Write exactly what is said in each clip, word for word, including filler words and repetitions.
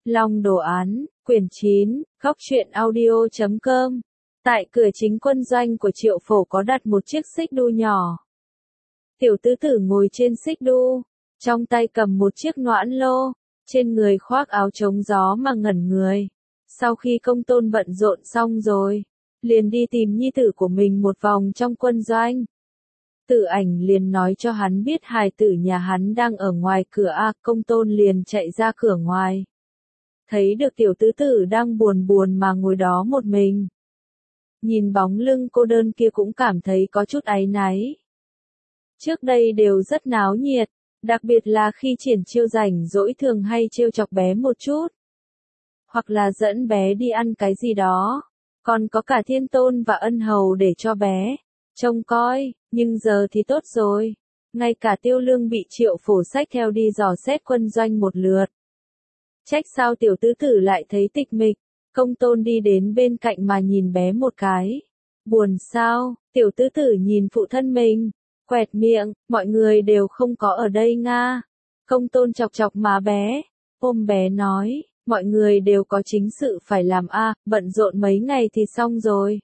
Long đồ án, quyển chín, góc truyện audio chấm com. Tại cửa chính quân doanh của Triệu Phổ có đặt một chiếc xích đu nhỏ. Tiểu tứ tử ngồi trên xích đu, trong tay cầm một chiếc noãn lô, trên người khoác áo chống gió mà ngẩn người. Sau khi công tôn bận rộn xong rồi, liền đi tìm nhi tử của mình một vòng trong quân doanh. Tử Ảnh liền nói cho hắn biết hài tử nhà hắn đang ở ngoài cửa a, công tôn liền chạy ra cửa ngoài. Thấy được tiểu tứ tử đang buồn buồn mà ngồi đó một mình. Nhìn bóng lưng cô đơn kia cũng cảm thấy có chút áy náy. Trước đây đều rất náo nhiệt, đặc biệt là khi triển chiêu rảnh rỗi thường hay trêu chọc bé một chút. Hoặc là dẫn bé đi ăn cái gì đó, còn có cả Thiên Tôn và Ân Hầu để cho bé trông coi, nhưng giờ thì tốt rồi. Ngay cả Tiêu Lương bị Triệu Phổ xách theo đi dò xét quân doanh một lượt. Trách sao tiểu tứ tử lại thấy tịch mịch, công tôn đi đến bên cạnh mà nhìn bé một cái. Buồn sao, tiểu tứ tử nhìn phụ thân mình, quẹt miệng, mọi người đều không có ở đây nga. Công tôn chọc chọc má bé, ôm bé nói, mọi người đều có chính sự phải làm a, bận rộn mấy ngày thì xong rồi.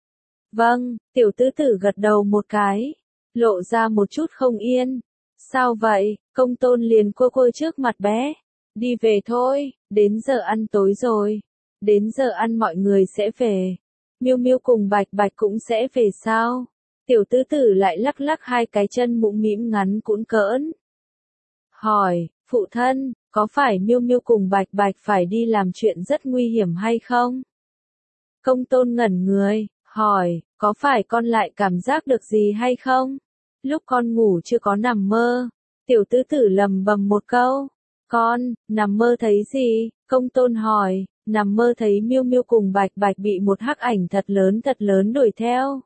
Vâng, tiểu tứ tử gật đầu một cái, lộ ra một chút không yên. Sao vậy, công tôn liền cua cua trước mặt bé. Đi về thôi, đến giờ ăn tối rồi. Đến giờ ăn mọi người sẽ về. Miêu Miêu cùng Bạch Bạch cũng sẽ về sao? Tiểu tứ tử lại lắc lắc hai cái chân mũm mĩm ngắn cũn cỡn. Hỏi, phụ thân, có phải Miêu Miêu cùng Bạch Bạch phải đi làm chuyện rất nguy hiểm hay không? Công tôn ngẩn người, hỏi, có phải con lại cảm giác được gì hay không? Lúc con ngủ chưa có nằm mơ. Tiểu tứ tử lầm bầm một câu. Con, nằm mơ thấy gì? Công tôn hỏi, nằm mơ thấy Miêu Miêu cùng Bạch Bạch bị một hắc ảnh thật lớn thật lớn đuổi theo.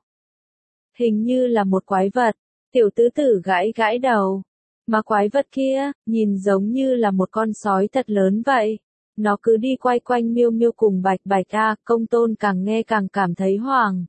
Hình như là một quái vật. Tiểu tứ tử gãi gãi đầu. Mà quái vật kia, nhìn giống như là một con sói thật lớn vậy. Nó cứ đi quay quanh Miêu Miêu cùng Bạch Bạch a, công tôn càng nghe càng cảm thấy hoảng.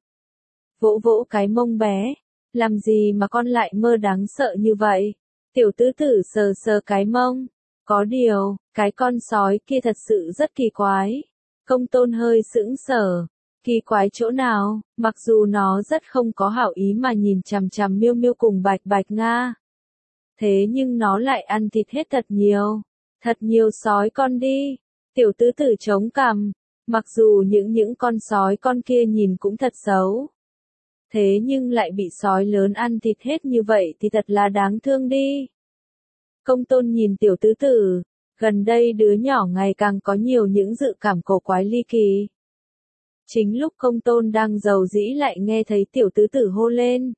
Vỗ vỗ cái mông bé. Làm gì mà con lại mơ đáng sợ như vậy? Tiểu tứ tử sờ sờ cái mông. Có điều, cái con sói kia thật sự rất kỳ quái. Công tôn hơi sững sờ. Kỳ quái chỗ nào, mặc dù nó rất không có hảo ý mà nhìn chằm chằm Miêu Miêu cùng Bạch Bạch nga. Thế nhưng nó lại ăn thịt hết thật nhiều. Thật nhiều sói con đi. Tiểu tứ tử chống cằm. Mặc dù những những con sói con kia nhìn cũng thật xấu. Thế nhưng lại bị sói lớn ăn thịt hết như vậy thì thật là đáng thương đi. Công tôn nhìn tiểu tứ tử, gần đây đứa nhỏ ngày càng có nhiều những dự cảm cổ quái ly kỳ. Chính lúc công tôn đang giàu dĩ lại nghe thấy tiểu tứ tử hô lên.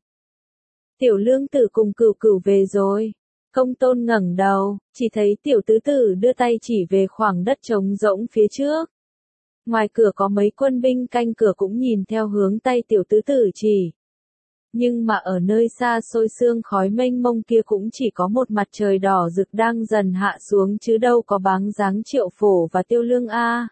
Tiểu lương tử cùng cửu cửu về rồi. Công tôn ngẩng đầu, chỉ thấy tiểu tứ tử đưa tay chỉ về khoảng đất trống rỗng phía trước. Ngoài cửa có mấy quân binh canh cửa cũng nhìn theo hướng tay tiểu tứ tử chỉ. Nhưng mà ở nơi xa xôi sương khói mênh mông kia cũng chỉ có một mặt trời đỏ rực đang dần hạ xuống chứ đâu có bóng dáng Triệu Phổ và Tiêu Lương a.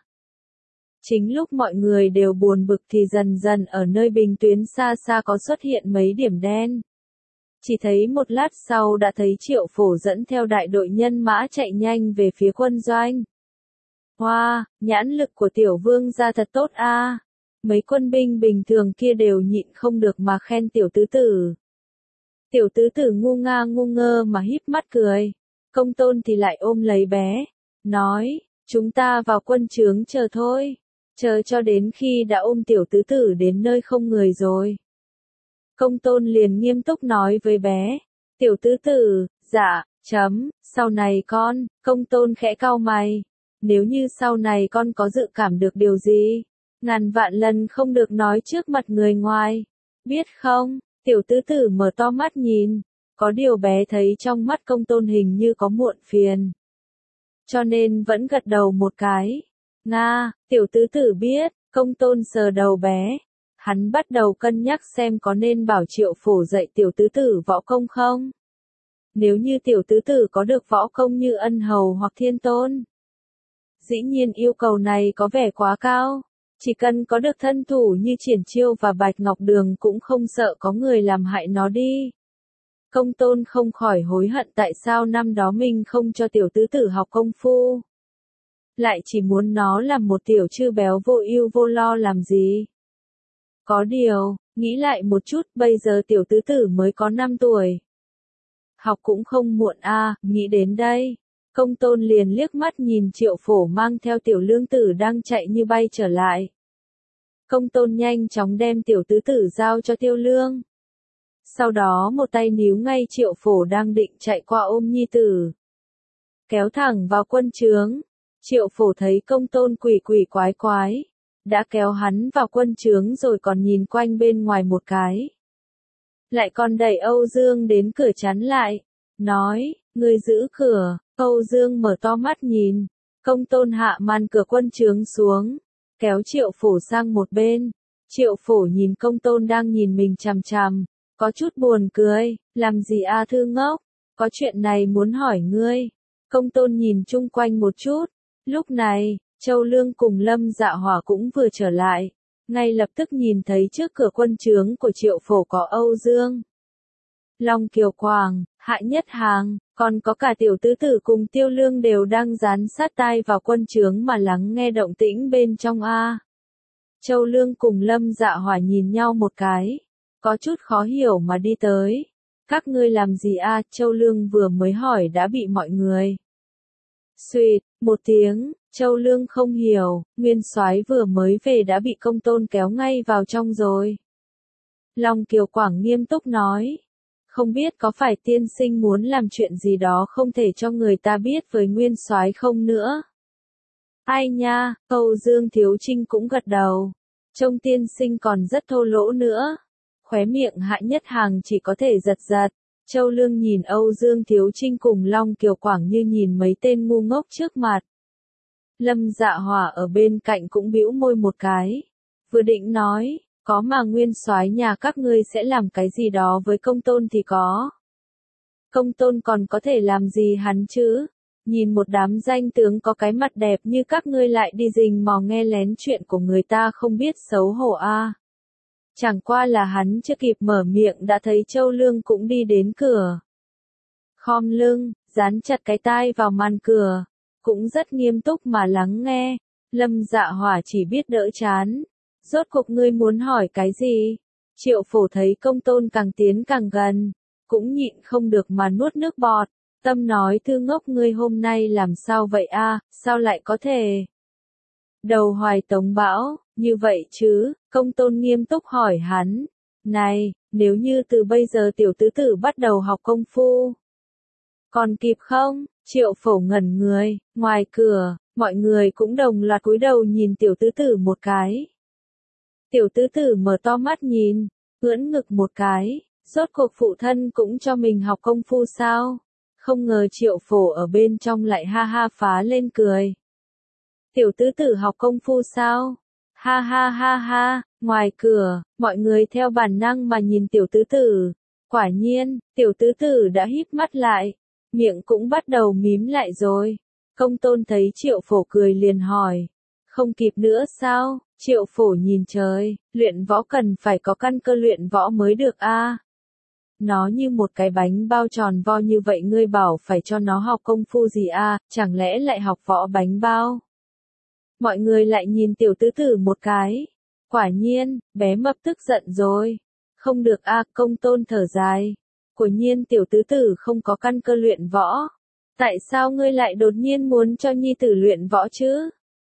Chính lúc mọi người đều buồn bực thì dần dần ở nơi bình tuyến xa xa có xuất hiện mấy điểm đen. Chỉ thấy một lát sau đã thấy Triệu Phổ dẫn theo đại đội nhân mã chạy nhanh về phía quân doanh. Hoa, wow, nhãn lực của tiểu vương gia thật tốt a. À. Mấy quân binh bình thường kia đều nhịn không được mà khen tiểu tứ tử. Tiểu tứ tử ngu nga ngu ngơ mà híp mắt cười. Công tôn thì lại ôm lấy bé. Nói, chúng ta vào quân trướng chờ thôi. Chờ cho đến khi đã ôm tiểu tứ tử đến nơi không người rồi. Công tôn liền nghiêm túc nói với bé. Tiểu tứ tử, dạ, chấm, sau này con, công tôn khẽ cau mày. Nếu như sau này con có dự cảm được điều gì, ngàn vạn lần không được nói trước mặt người ngoài. Biết không? Tiểu tứ tử mở to mắt nhìn. Có điều bé thấy trong mắt công tôn hình như có muộn phiền. Cho nên vẫn gật đầu một cái. Nga, tiểu tứ tử biết, công tôn sờ đầu bé. Hắn bắt đầu cân nhắc xem có nên bảo Triệu Phổ dạy tiểu tứ tử võ công không? Nếu như tiểu tứ tử có được võ công như Ân Hầu hoặc Thiên Tôn. Dĩ nhiên yêu cầu này có vẻ quá cao. Chỉ cần có được thân thủ như Triển Chiêu và Bạch Ngọc Đường cũng không sợ có người làm hại nó đi. Công tôn không khỏi hối hận tại sao năm đó mình không cho tiểu tứ tử học công phu. lại chỉ muốn nó làm một tiểu trư béo vô ưu vô lo làm gì. Có điều, nghĩ lại một chút, bây giờ tiểu tứ tử mới có năm tuổi. Học cũng không muộn a, nghĩ đến đây. Công tôn liền liếc mắt nhìn Triệu Phổ mang theo tiểu lương tử đang chạy như bay trở lại. Công tôn nhanh chóng đem tiểu tứ tử giao cho tiêu lương. Sau đó một tay níu ngay Triệu Phổ đang định chạy qua ôm nhi tử. Kéo thẳng vào quân trướng. Triệu Phổ thấy công tôn quỷ quỷ quái quái. Đã kéo hắn vào quân trướng rồi còn nhìn quanh bên ngoài một cái. Lại còn đẩy Âu Dương đến cửa chắn lại. Nói, ngươi giữ cửa. Âu Dương mở to mắt nhìn. Công tôn hạ màn cửa quân trướng xuống. Kéo Triệu Phổ sang một bên. Triệu Phổ nhìn công tôn đang nhìn mình chằm chằm. Có chút buồn cười. Làm gì a thư ngốc? Có chuyện này muốn hỏi ngươi. Công tôn nhìn chung quanh một chút. Lúc này, Châu Lương cùng Lâm Dạ Hỏa cũng vừa trở lại. Ngay lập tức nhìn thấy trước cửa quân trướng của Triệu Phổ có Âu Dương, Long Kiều Quảng, Hạ Nhất Hàng, còn có cả tiểu tứ tử cùng Tiêu Lương đều đang dán sát tai vào quân trướng mà lắng nghe động tĩnh bên trong a. Châu Lương cùng Lâm Dạ Hỏa nhìn nhau một cái, có chút khó hiểu mà đi tới. Các ngươi làm gì a? Châu Lương vừa mới hỏi đã bị mọi người. Xuyệt, một tiếng, Châu Lương không hiểu, Nguyên Soái vừa mới về đã bị công tôn kéo ngay vào trong rồi. Long Kiều Quảng nghiêm túc nói. Không biết có phải tiên sinh muốn làm chuyện gì đó không thể cho người ta biết với Nguyên Soái không nữa. Ai nha, Âu Dương Thiếu Trinh cũng gật đầu. Trông tiên sinh còn rất thô lỗ nữa. Khóe miệng Hạ Nhất Hàng chỉ có thể giật giật. Châu Lương nhìn Âu Dương Thiếu Trinh cùng Long Kiều Quảng như nhìn mấy tên ngu ngốc trước mặt. Lâm Dạ Hỏa ở bên cạnh cũng bĩu môi một cái. Vừa định nói, có mà Nguyên Soái nhà các ngươi sẽ làm cái gì đó với công tôn thì có. Công tôn còn có thể làm gì hắn chứ? Nhìn một đám danh tướng có cái mặt đẹp như các ngươi lại đi rình mò nghe lén chuyện của người ta không biết xấu hổ a. À. Chẳng qua là hắn chưa kịp mở miệng đã thấy Châu Lương cũng đi đến cửa. Khom lưng, dán chặt cái tai vào màn cửa, cũng rất nghiêm túc mà lắng nghe. Lâm Dạ Hỏa chỉ biết đỡ chán. Rốt cuộc ngươi muốn hỏi cái gì? Triệu Phổ thấy công tôn càng tiến càng gần, cũng nhịn không được mà nuốt nước bọt. Tâm nói thư ngốc ngươi hôm nay làm sao vậy a? À, sao lại có thể? Đầu hoài tống bão, như vậy chứ? Công tôn nghiêm túc hỏi hắn. Này, nếu như từ bây giờ tiểu tứ tử bắt đầu học công phu, còn kịp không? Triệu Phổ ngẩn người, ngoài cửa, mọi người cũng đồng loạt cúi đầu nhìn tiểu tứ tử một cái. Tiểu tứ tử mở to mắt nhìn, ưỡn ngực một cái, rốt cuộc phụ thân cũng cho mình học công phu sao? Không ngờ Triệu Phổ ở bên trong lại ha ha phá lên cười. Tiểu tứ tử học công phu sao? Ha ha ha ha, ngoài cửa, mọi người theo bản năng mà nhìn tiểu tứ tử. Quả nhiên, tiểu tứ tử đã híp mắt lại, miệng cũng bắt đầu mím lại rồi. Công tôn thấy Triệu Phổ cười liền hỏi. Không kịp nữa sao? Triệu Phổ nhìn trời, luyện võ cần phải có căn cơ luyện võ mới được a. À. Nó như một cái bánh bao tròn vo như vậy ngươi bảo phải cho nó học công phu gì a? À, chẳng lẽ lại học võ bánh bao? Mọi người lại nhìn tiểu tứ tử một cái. Quả nhiên, bé mập tức giận rồi. Không được a, à, công tôn thở dài. Quả nhiên tiểu tứ tử không có căn cơ luyện võ. Tại sao ngươi lại đột nhiên muốn cho nhi tử luyện võ chứ?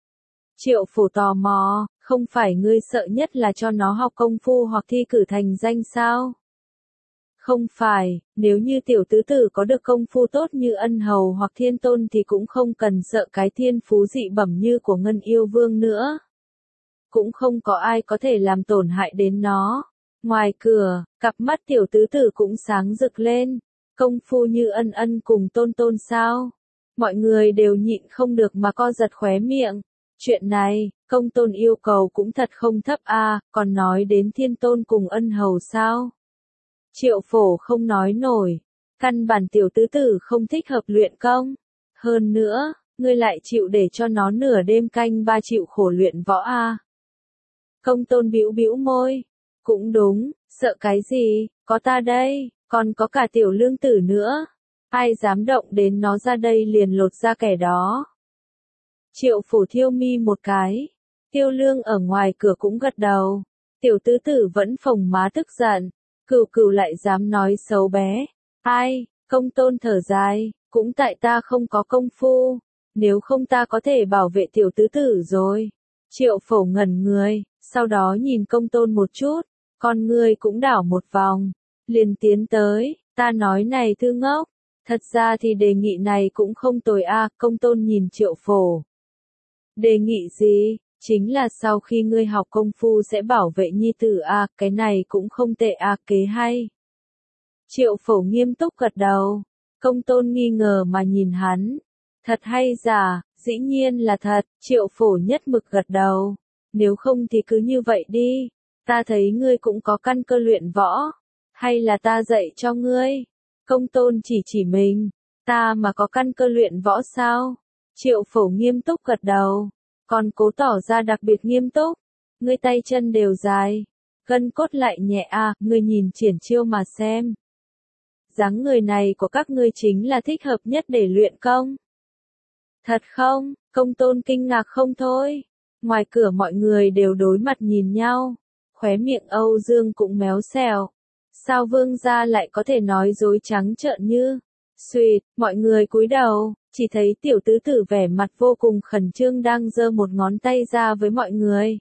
Triệu Phổ tò mò, không phải ngươi sợ nhất là cho nó học công phu hoặc thi cử thành danh sao? Không phải, nếu như tiểu tứ tử có được công phu tốt như Ân Hầu hoặc Thiên Tôn thì cũng không cần sợ cái thiên phú dị bẩm như của Ngân Yêu Vương nữa. Cũng không có ai có thể làm tổn hại đến nó. Ngoài cửa, cặp mắt tiểu tứ tử cũng sáng rực lên. Công phu như Ân Ân cùng Tôn Tôn sao? Mọi người đều nhịn không được mà co giật khóe miệng. Chuyện này, công tôn yêu cầu cũng thật không thấp a, à, còn nói đến Thiên Tôn cùng Ân Hầu sao? Triệu Phổ không nói nổi, căn bản tiểu tứ tử không thích hợp luyện công. Hơn nữa, ngươi lại chịu để cho nó nửa đêm canh ba chịu khổ luyện võ a. À? Công tôn bĩu bĩu môi, cũng đúng, sợ cái gì, có ta đây, còn có cả tiểu lương tử nữa. Ai dám động đến nó ra đây liền lột ra kẻ đó. Triệu Phổ thiêu mi một cái. Tiêu Lương ở ngoài cửa cũng gật đầu. Tiểu tứ tử vẫn phồng má tức giận. Cửu Cửu lại dám nói xấu bé. Ai, Công Tôn thở dài, cũng tại ta không có công phu. Nếu không ta có thể bảo vệ tiểu tứ tử rồi. Triệu Phổ ngẩn người, sau đó nhìn Công Tôn một chút, con người cũng đảo một vòng, liền tiến tới, ta nói này thư ngốc, thật ra thì đề nghị này cũng không tồi a. À. Công Tôn nhìn Triệu Phổ. Đề nghị gì? Chính là sau khi ngươi học công phu sẽ bảo vệ nhi tử a, à, cái này cũng không tệ a, à, kế hay. Triệu Phổ nghiêm túc gật đầu, Công Tôn nghi ngờ mà nhìn hắn. Thật hay giả, dĩ nhiên là thật, Triệu Phổ nhất mực gật đầu. Nếu không thì cứ như vậy đi, ta thấy ngươi cũng có căn cơ luyện võ, hay là ta dạy cho ngươi? Công Tôn chỉ chỉ mình, ta mà có căn cơ luyện võ sao? Triệu Phổ nghiêm túc gật đầu, còn cố tỏ ra đặc biệt nghiêm túc. Ngươi tay chân đều dài, gân cốt lại nhẹ à, ngươi nhìn triển chiêu mà xem. Dáng người này của các ngươi chính là thích hợp nhất để luyện công. Thật không? Công Tôn kinh ngạc không thôi. Ngoài cửa mọi người đều đối mặt nhìn nhau. Khóe miệng Âu Dương cũng méo xèo. Sao vương gia lại có thể nói dối trắng trợn như? Xuyệt, mọi người cúi đầu, chỉ thấy tiểu tứ tử vẻ mặt vô cùng khẩn trương đang giơ một ngón tay ra với mọi người.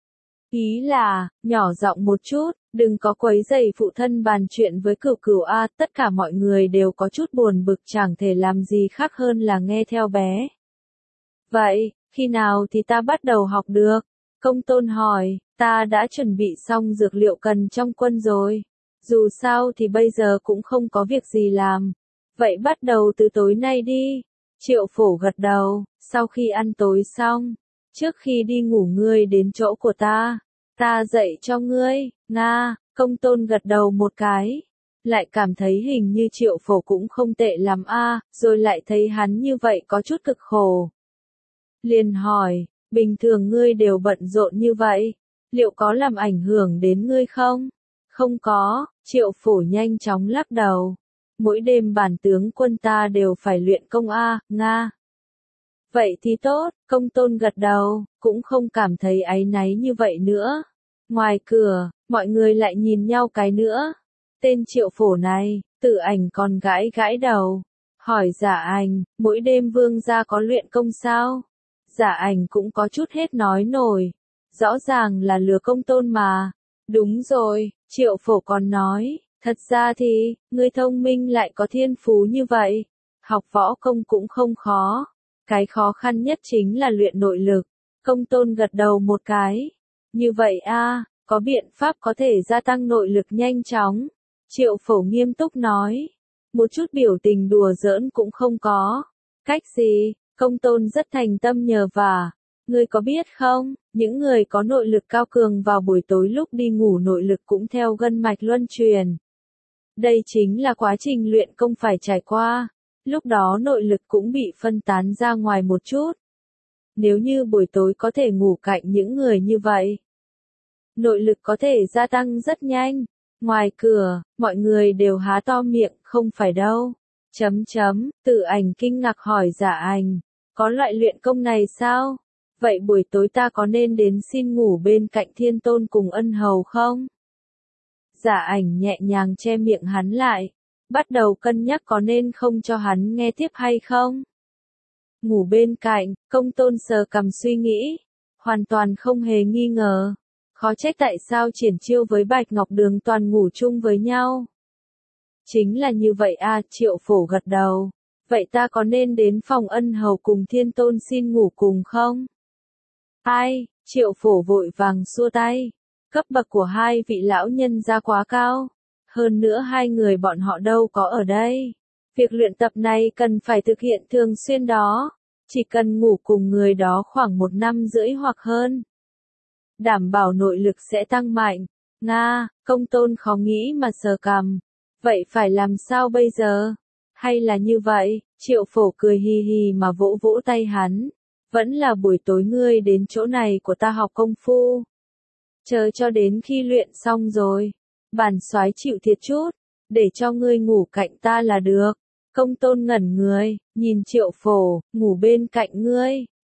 Ý là, nhỏ giọng một chút, đừng có quấy rầy phụ thân bàn chuyện với Cửu Cửu a. Tất cả mọi người đều có chút buồn bực, chẳng thể làm gì khác hơn là nghe theo bé. Vậy, khi nào thì ta bắt đầu học được? Công Tôn hỏi, ta đã chuẩn bị xong dược liệu cần trong quân rồi. Dù sao thì bây giờ cũng không có việc gì làm. Vậy bắt đầu từ tối nay đi. Triệu Phổ gật đầu, sau khi ăn tối xong, trước khi đi ngủ ngươi đến chỗ của ta, ta dạy cho ngươi. Nga, Công Tôn gật đầu một cái, lại cảm thấy hình như Triệu Phổ cũng không tệ lắm a, rồi lại thấy hắn như vậy có chút cực khổ. Liền hỏi, bình thường ngươi đều bận rộn như vậy, liệu có làm ảnh hưởng đến ngươi không? Không có, Triệu Phổ nhanh chóng lắc đầu. Mỗi đêm bản tướng quân ta đều phải luyện công a, Nga. Vậy thì tốt, Công Tôn gật đầu, cũng không cảm thấy áy náy như vậy nữa. Ngoài cửa, mọi người lại nhìn nhau cái nữa. Tên Triệu Phổ này, Tử Ảnh còn gãi gãi đầu. Hỏi Giả Ảnh, mỗi đêm vương gia có luyện công sao? Giả Ảnh cũng có chút hết nói nổi. Rõ ràng là lừa Công Tôn mà. Đúng rồi, Triệu Phổ còn nói, thật ra thì, người thông minh lại có thiên phú như vậy. Học võ công cũng không khó. Cái khó khăn nhất chính là luyện nội lực. Công Tôn gật đầu một cái. Như vậy a, có biện pháp có thể gia tăng nội lực nhanh chóng. Triệu Phổ nghiêm túc nói. Một chút biểu tình đùa giỡn cũng không có. Cách gì? Công Tôn rất thành tâm nhờ vả. Ngươi có biết không, những người có nội lực cao cường vào buổi tối lúc đi ngủ nội lực cũng theo gân mạch luân truyền. Đây chính là quá trình luyện công phải trải qua. Lúc đó nội lực cũng bị phân tán ra ngoài một chút. Nếu như buổi tối có thể ngủ cạnh những người như vậy, nội lực có thể gia tăng rất nhanh. Ngoài cửa, mọi người đều há to miệng, không phải đâu. Chấm chấm, Tử Ảnh kinh ngạc hỏi Giả Ảnh, có loại luyện công này sao? Vậy buổi tối ta có nên đến xin ngủ bên cạnh Thiên Tôn cùng ân hầu không? Giả Ảnh nhẹ nhàng che miệng hắn lại, bắt đầu cân nhắc có nên không cho hắn nghe tiếp hay không. Ngủ bên cạnh, Công Tôn sờ cằm suy nghĩ, hoàn toàn không hề nghi ngờ. Khó trách tại sao Triển Chiêu với Bạch Ngọc Đường toàn ngủ chung với nhau. Chính là như vậy a, Triệu Phổ gật đầu. Vậy ta có nên đến phòng ân hầu cùng Thiên Tôn xin ngủ cùng không? Ai, Triệu Phổ vội vàng xua tay. Cấp bậc của hai vị lão nhân gia quá cao. Hơn nữa hai người bọn họ đâu có ở đây. Việc luyện tập này cần phải thực hiện thường xuyên đó. Chỉ cần ngủ cùng người đó khoảng một năm rưỡi hoặc hơn. Đảm bảo nội lực sẽ tăng mạnh. Nga, Công Tôn khó nghĩ mà sờ cằm. Vậy phải làm sao bây giờ? Hay là như vậy, Triệu Phổ cười hì hì mà vỗ vỗ tay hắn. Vẫn là buổi tối ngươi đến chỗ này của ta học công phu. Chờ cho đến khi luyện xong rồi. Bản soái chịu thiệt chút. Để cho ngươi ngủ cạnh ta là được. Công Tôn ngẩn người, nhìn Triệu Phổ, ngủ bên cạnh ngươi.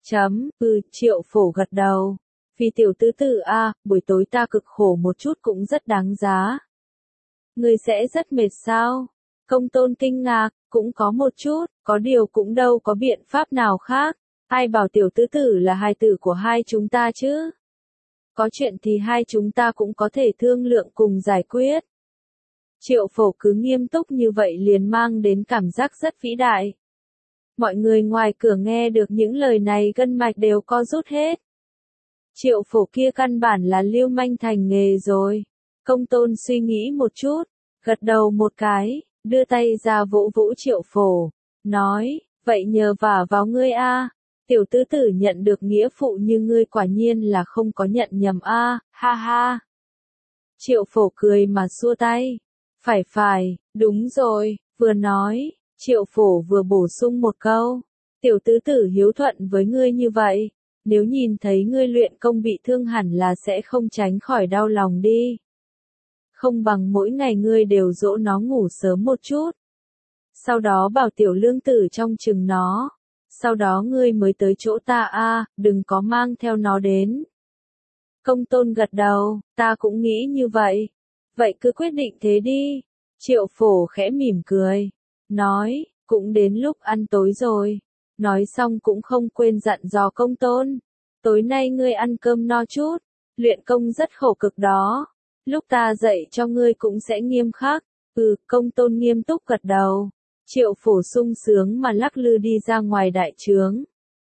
Chấm, ừ, Triệu Phổ gật đầu. Vì tiểu tứ tử a, buổi tối ta cực khổ một chút cũng rất đáng giá. Ngươi sẽ rất mệt sao? Công Tôn kinh ngạc, cũng có một chút, có điều cũng đâu có biện pháp nào khác. Ai bảo tiểu tứ tử là hài tử của hai chúng ta chứ? Có chuyện thì hai chúng ta cũng có thể thương lượng cùng giải quyết. Triệu Phổ cứ nghiêm túc như vậy liền mang đến cảm giác rất vĩ đại. Mọi người ngoài cửa nghe được những lời này gân mạch đều co rút hết. Triệu Phổ kia căn bản là lưu manh thành nghề rồi. Công Tôn suy nghĩ một chút, gật đầu một cái, đưa tay ra vỗ vỗ Triệu Phổ, nói, vậy nhờ vả vào ngươi a, tiểu tứ tử nhận được nghĩa phụ như ngươi quả nhiên là không có nhận nhầm a, ha ha. Triệu Phổ cười mà xua tay, phải phải, đúng rồi, vừa nói, Triệu Phổ vừa bổ sung một câu, tiểu tứ tử hiếu thuận với ngươi như vậy, nếu nhìn thấy ngươi luyện công bị thương hẳn là sẽ không tránh khỏi đau lòng đi. Không bằng mỗi ngày ngươi đều dỗ nó ngủ sớm một chút. Sau đó bảo tiểu lương tử trong chừng nó. Sau đó ngươi mới tới chỗ ta a, đừng có mang theo nó đến. Công Tôn gật đầu, ta cũng nghĩ như vậy. Vậy cứ quyết định thế đi. Triệu Phổ khẽ mỉm cười. Nói, cũng đến lúc ăn tối rồi. Nói xong cũng không quên dặn dò Công Tôn. Tối nay ngươi ăn cơm no chút. Luyện công rất khổ cực đó. Lúc ta dạy cho ngươi cũng sẽ nghiêm khắc. Ừ, Công Tôn nghiêm túc gật đầu. Triệu Phổ sung sướng mà lắc lư đi ra ngoài đại trướng.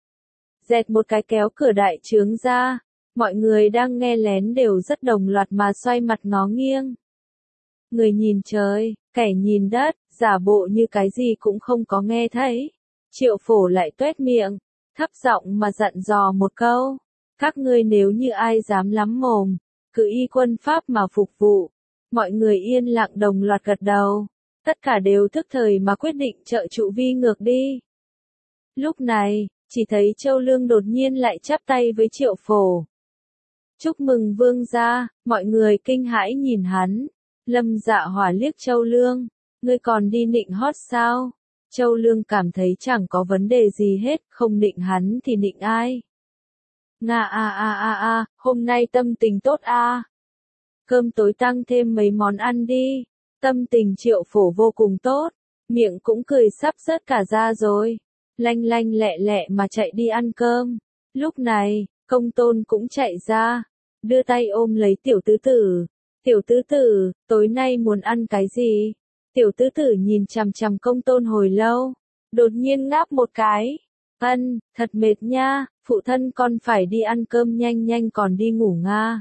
Dẹt một cái kéo cửa đại trướng ra. Mọi người đang nghe lén đều rất đồng loạt mà xoay mặt ngó nghiêng. Người nhìn trời, kẻ nhìn đất, giả bộ như cái gì cũng không có nghe thấy. Triệu Phổ lại tuét miệng, thấp giọng mà dặn dò một câu. Các ngươi nếu như ai dám lắm mồm, cứ y quân pháp mà phục vụ. Mọi người yên lặng đồng loạt gật đầu. Tất cả đều thức thời mà quyết định trợ trụ vi ngược đi. Lúc này, chỉ thấy Châu Lương đột nhiên lại chắp tay với Triệu Phổ. Chúc mừng vương gia, mọi người kinh hãi nhìn hắn. Lâm Dạ Hỏa liếc Châu Lương, ngươi còn đi nịnh hót sao? Châu Lương cảm thấy chẳng có vấn đề gì hết, không nịnh hắn thì nịnh ai? Nga a a a a, hôm nay tâm tình tốt a. Cơm tối tăng thêm mấy món ăn đi. Tâm tình Triệu Phổ vô cùng tốt, miệng cũng cười sắp rớt cả ra rồi. Lanh lanh lẹ lẹ mà chạy đi ăn cơm. Lúc này, Công Tôn cũng chạy ra, đưa tay ôm lấy tiểu tứ tử. Tiểu tứ tử, tối nay muốn ăn cái gì? Tiểu tứ tử nhìn chằm chằm Công Tôn hồi lâu, đột nhiên ngáp một cái. Ân, thật mệt nha, phụ thân con phải đi ăn cơm nhanh nhanh còn đi ngủ nga.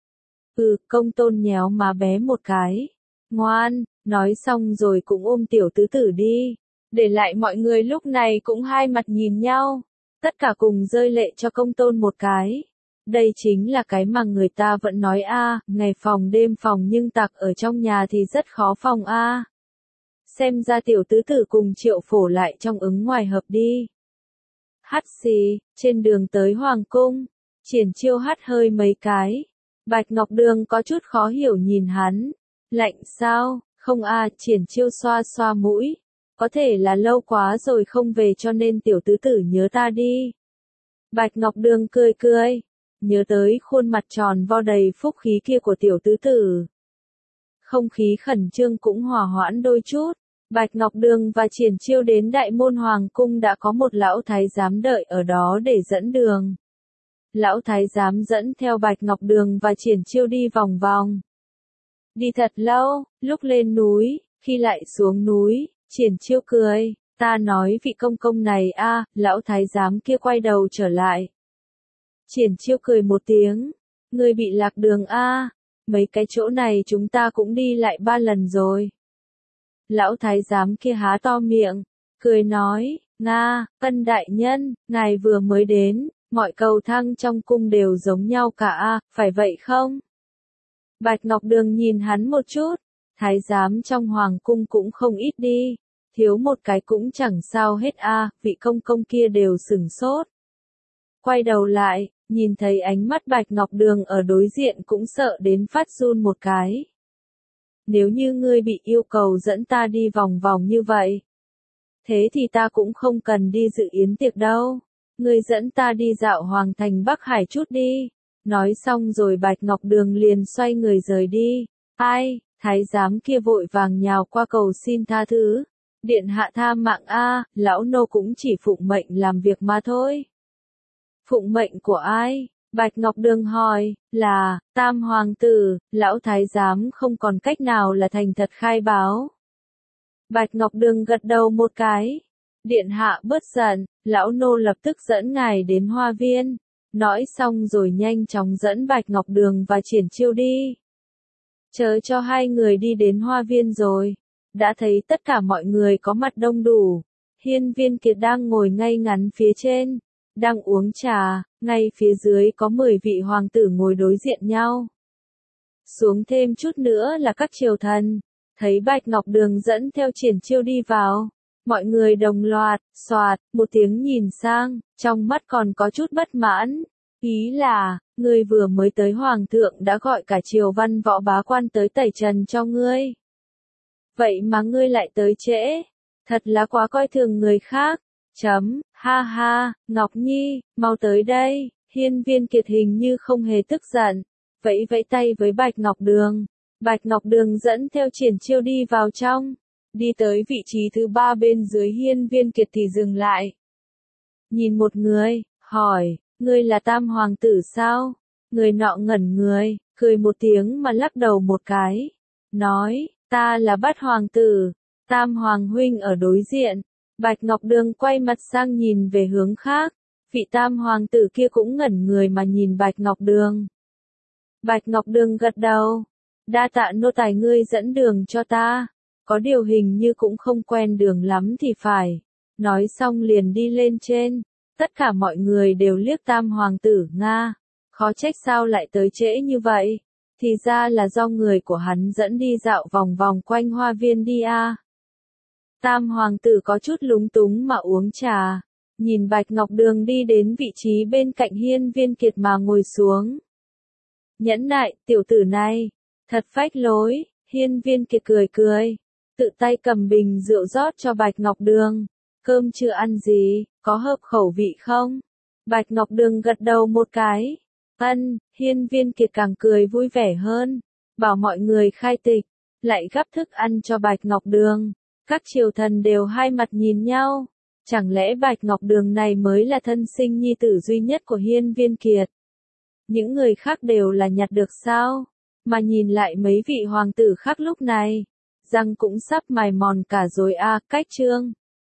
Ừ, Công Tôn nhéo má bé một cái. Ngoan, nói xong rồi cũng ôm tiểu tứ tử đi. Để lại mọi người lúc này cũng hai mặt nhìn nhau. Tất cả cùng rơi lệ cho Công Tôn một cái. Đây chính là cái mà người ta vẫn nói a, ngày phòng đêm phòng nhưng tặc ở trong nhà thì rất khó phòng a. Xem ra tiểu tứ tử cùng Triệu Phổ lại trong ứng ngoài hợp đi. Hắt xì, trên đường tới Hoàng Cung, Triển Chiêu hắt hơi mấy cái. Bạch Ngọc Đường có chút khó hiểu nhìn hắn. Lạnh sao? Không a, Triển Chiêu xoa xoa mũi. Có thể là lâu quá rồi không về cho nên tiểu tứ tử nhớ ta đi. Bạch Ngọc Đường cười cười. Nhớ tới khuôn mặt tròn vo đầy phúc khí kia của tiểu tứ tử. Không khí khẩn trương cũng hòa hoãn đôi chút. Bạch Ngọc Đường và Triển Chiêu đến Đại Môn Hoàng Cung đã có một lão thái giám đợi ở đó để dẫn đường. Lão thái giám dẫn theo Bạch Ngọc Đường và Triển Chiêu đi vòng vòng. Đi thật lâu, lúc lên núi, khi lại xuống núi, Triển Chiêu cười, ta nói vị công công này a, lão thái giám kia quay đầu trở lại. Triển Chiêu cười một tiếng, ngươi bị lạc đường a, mấy cái chỗ này chúng ta cũng đi lại ba lần rồi. Lão thái giám kia há to miệng, cười nói, Nga, Ân đại nhân, ngài vừa mới đến, mọi cầu thang trong cung đều giống nhau cả a, phải vậy không? Bạch Ngọc Đường nhìn hắn một chút, thái giám trong hoàng cung cũng không ít đi, thiếu một cái cũng chẳng sao hết a, vị công công kia đều sửng sốt. Quay đầu lại, nhìn thấy ánh mắt Bạch Ngọc Đường ở đối diện cũng sợ đến phát run một cái. Nếu như ngươi bị yêu cầu dẫn ta đi vòng vòng như vậy, thế thì ta cũng không cần đi dự yến tiệc đâu. ngươi dẫn ta đi dạo hoàng thành Bắc Hải chút đi. Nói xong rồi Bạch Ngọc Đường liền xoay người rời đi. Ai, thái giám kia vội vàng nhào qua cầu xin tha thứ. Điện hạ tha mạng a, lão nô cũng chỉ phụng mệnh làm việc mà thôi. Phụng mệnh của ai? Bạch Ngọc Đường hỏi, là, Tam Hoàng tử, lão thái giám không còn cách nào là thành thật khai báo. Bạch Ngọc Đường gật đầu một cái. Điện hạ bớt giận, lão nô lập tức dẫn ngài đến hoa viên. Nói xong rồi nhanh chóng dẫn Bạch Ngọc Đường và Triển Chiêu đi. Chờ cho hai người đi đến hoa viên rồi. Đã thấy tất cả mọi người có mặt đông đủ. Hiên Viên Kiệt đang ngồi ngay ngắn phía trên. Đang uống trà, ngay phía dưới có mười vị hoàng tử ngồi đối diện nhau. Xuống thêm chút nữa là các triều thần. Thấy Bạch Ngọc Đường dẫn theo Triển Chiêu đi vào. Mọi người đồng loạt, xoạt, một tiếng nhìn sang, trong mắt còn có chút bất mãn. Ý là, ngươi vừa mới tới hoàng thượng đã gọi cả triều văn võ bá quan tới tẩy trần cho ngươi. Vậy mà ngươi lại tới trễ. Thật là quá coi thường người khác. Chấm, ha ha, Ngọc Nhi, mau tới đây. Hiên Viên Kiệt hình như không hề tức giận. Vẫy vẫy tay với Bạch Ngọc Đường. Bạch Ngọc Đường dẫn theo Triển Chiêu đi vào trong. Đi tới vị trí thứ ba bên dưới Hiên Viên Kiệt thì dừng lại. Nhìn một người, hỏi, ngươi là Tam Hoàng tử sao? Người nọ ngẩn người, cười một tiếng mà lắc đầu một cái. Nói, ta là Bát Hoàng tử, Tam Hoàng huynh ở đối diện. Bạch Ngọc Đường quay mặt sang nhìn về hướng khác. Vị Tam Hoàng tử kia cũng ngẩn người mà nhìn Bạch Ngọc Đường. Bạch Ngọc Đường gật đầu. Đa tạ nô tài ngươi dẫn đường cho ta. Có điều hình như cũng không quen đường lắm thì phải. Nói xong liền đi lên trên. Tất cả mọi người đều liếc Tam Hoàng tử Nga. Khó trách sao lại tới trễ như vậy. Thì ra là do người của hắn dẫn đi dạo vòng vòng quanh hoa viên đi a. Tam Hoàng tử có chút lúng túng mà uống trà. Nhìn Bạch Ngọc Đường đi đến vị trí bên cạnh Hiên Viên Kiệt mà ngồi xuống. Nhẫn nại, tiểu tử này. Thật phách lối. Hiên Viên Kiệt cười cười. Tự tay cầm bình rượu rót cho Bạch Ngọc Đường. Cơm chưa ăn gì, có hợp khẩu vị không? Bạch Ngọc Đường gật đầu một cái. Ân, Hiên Viên Kiệt càng cười vui vẻ hơn. Bảo mọi người khai tịch. Lại gắp thức ăn cho Bạch Ngọc Đường. Các triều thần đều hai mặt nhìn nhau. Chẳng lẽ Bạch Ngọc Đường này mới là thân sinh nhi tử duy nhất của Hiên Viên Kiệt? Những người khác đều là nhặt được sao? Mà nhìn lại mấy vị hoàng tử khác lúc này. Răng cũng sắp mài mòn cả rồi a, cách chương.